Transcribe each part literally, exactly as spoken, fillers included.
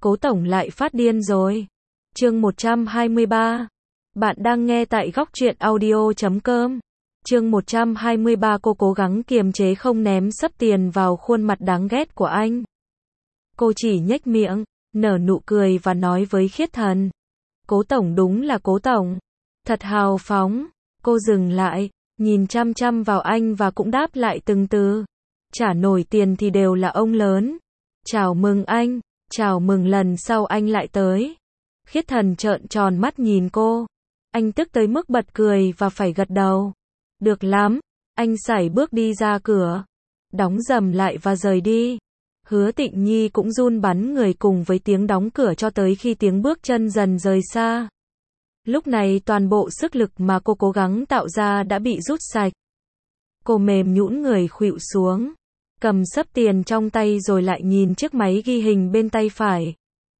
Cố tổng lại phát điên rồi. Chương một trăm hai mươi ba. Bạn đang nghe tại góc truyện audio chấm com. Chương một trăm hai mươi ba. Cô cố gắng kiềm chế không ném sấp tiền vào khuôn mặt đáng ghét của anh. Cô chỉ nhếch miệng, nở nụ cười và nói với Khiết Thần. Cố tổng đúng là Cố tổng. Thật hào phóng. Cô dừng lại, nhìn chăm chăm vào anh và cũng đáp lại từng từ. Trả nổi tiền thì đều là ông lớn. Chào mừng anh, chào mừng lần sau anh lại tới. Khiết Thần trợn tròn mắt nhìn cô. Anh tức tới mức bật cười và phải gật đầu. Được lắm. Anh sải bước đi ra cửa, đóng rầm lại và rời đi. Hứa Tịnh Nhi cũng run bắn người cùng với tiếng đóng cửa cho tới khi tiếng bước chân dần rời xa. Lúc này toàn bộ sức lực mà cô cố gắng tạo ra đã bị rút sạch. Cô mềm nhũn người khuỵu xuống, cầm sấp tiền trong tay rồi lại nhìn chiếc máy ghi hình bên tay phải.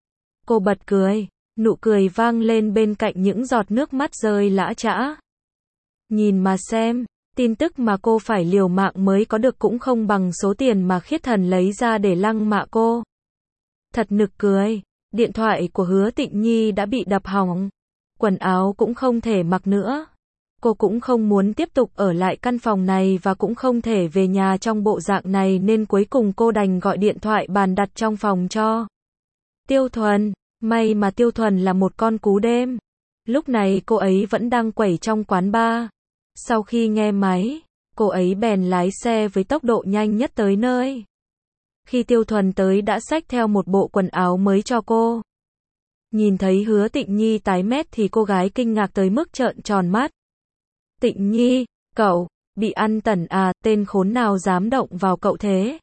Cô bật cười, nụ cười vang lên bên cạnh những giọt nước mắt rơi lã chã. Nhìn mà xem, tin tức mà cô phải liều mạng mới có được cũng không bằng số tiền mà Khiết Thần lấy ra để lăng mạ cô. Thật nực cười, điện thoại của Hứa Tịnh Nhi đã bị đập hỏng, quần áo cũng không thể mặc nữa. Cô cũng không muốn tiếp tục ở lại căn phòng này và cũng không thể về nhà trong bộ dạng này nên cuối cùng cô đành gọi điện thoại bàn đặt trong phòng cho Tiêu Thuần. May mà Tiêu Thuần là một con cú đêm. Lúc này cô ấy vẫn đang quẩy trong quán bar. Sau khi nghe máy, cô ấy bèn lái xe với tốc độ nhanh nhất tới nơi. Khi Tiêu Thuần tới đã xách theo một bộ quần áo mới cho cô. Nhìn thấy Hứa Tịnh Nhi tái mét thì cô gái kinh ngạc tới mức trợn tròn mắt. Tịnh Nhi, cậu, bị ăn tẩn à, tên khốn nào dám động vào cậu thế?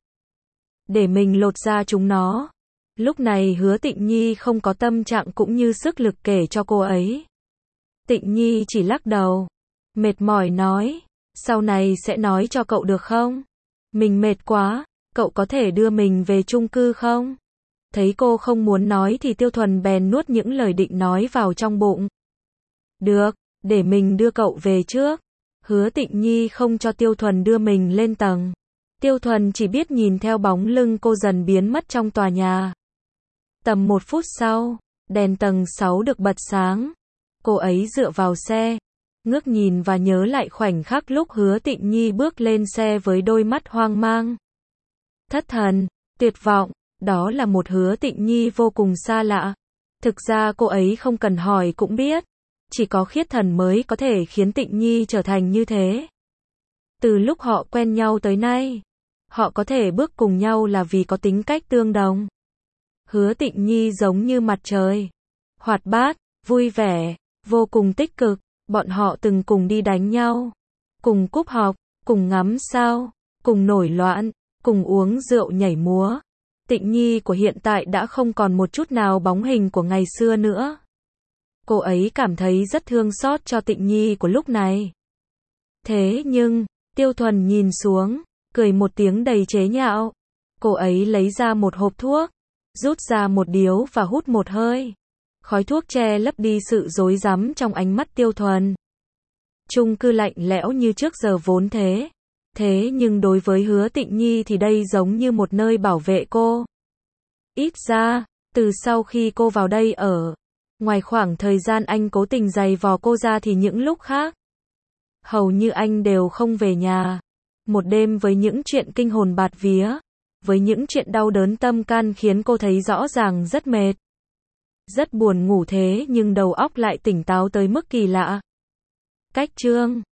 Để mình lột ra chúng nó. Lúc này Hứa Tịnh Nhi không có tâm trạng cũng như sức lực kể cho cô ấy. Tịnh Nhi chỉ lắc đầu, mệt mỏi nói, sau này sẽ nói cho cậu được không? Mình mệt quá, cậu có thể đưa mình về chung cư không? Thấy cô không muốn nói thì Tiêu Thuần bèn nuốt những lời định nói vào trong bụng. Được, để mình đưa cậu về trước. Hứa Tịnh Nhi không cho Tiêu Thuần đưa mình lên tầng. Tiêu Thuần chỉ biết nhìn theo bóng lưng cô dần biến mất trong tòa nhà. Tầm một phút sau, đèn tầng sáu được bật sáng. Cô ấy dựa vào xe, ngước nhìn và nhớ lại khoảnh khắc lúc Hứa Tịnh Nhi bước lên xe với đôi mắt hoang mang, thất thần, tuyệt vọng. Đó là một Hứa Tịnh Nhi vô cùng xa lạ. Thực ra cô ấy không cần hỏi cũng biết. Chỉ có Khiết Thần mới có thể khiến Tịnh Nhi trở thành như thế. Từ lúc họ quen nhau tới nay, họ có thể bước cùng nhau là vì có tính cách tương đồng. Hứa Tịnh Nhi giống như mặt trời, hoạt bát, vui vẻ, vô cùng tích cực. Bọn họ từng cùng đi đánh nhau, cùng cúp học, cùng ngắm sao, cùng nổi loạn, cùng uống rượu nhảy múa. Tịnh Nhi của hiện tại đã không còn một chút nào bóng hình của ngày xưa nữa. Cô ấy cảm thấy rất thương xót cho Tịnh Nhi của lúc này. Thế nhưng, Tiêu Thuần nhìn xuống, cười một tiếng đầy chế nhạo. Cô ấy lấy ra một hộp thuốc, rút ra một điếu và hút một hơi. Khói thuốc che lấp đi sự rối rắm trong ánh mắt Tiêu Thuần. Chung cư lạnh lẽo như trước giờ vốn thế. Thế nhưng đối với Hứa Tịnh Nhi thì đây giống như một nơi bảo vệ cô. Ít ra, từ sau khi cô vào đây ở, ngoài khoảng thời gian anh cố tình giày vò cô ra thì những lúc khác, hầu như anh đều không về nhà. Một đêm với những chuyện kinh hồn bạt vía, với những chuyện đau đớn tâm can khiến cô thấy rõ ràng rất mệt. Rất buồn ngủ thế nhưng đầu óc lại tỉnh táo tới mức kỳ lạ. Cách chương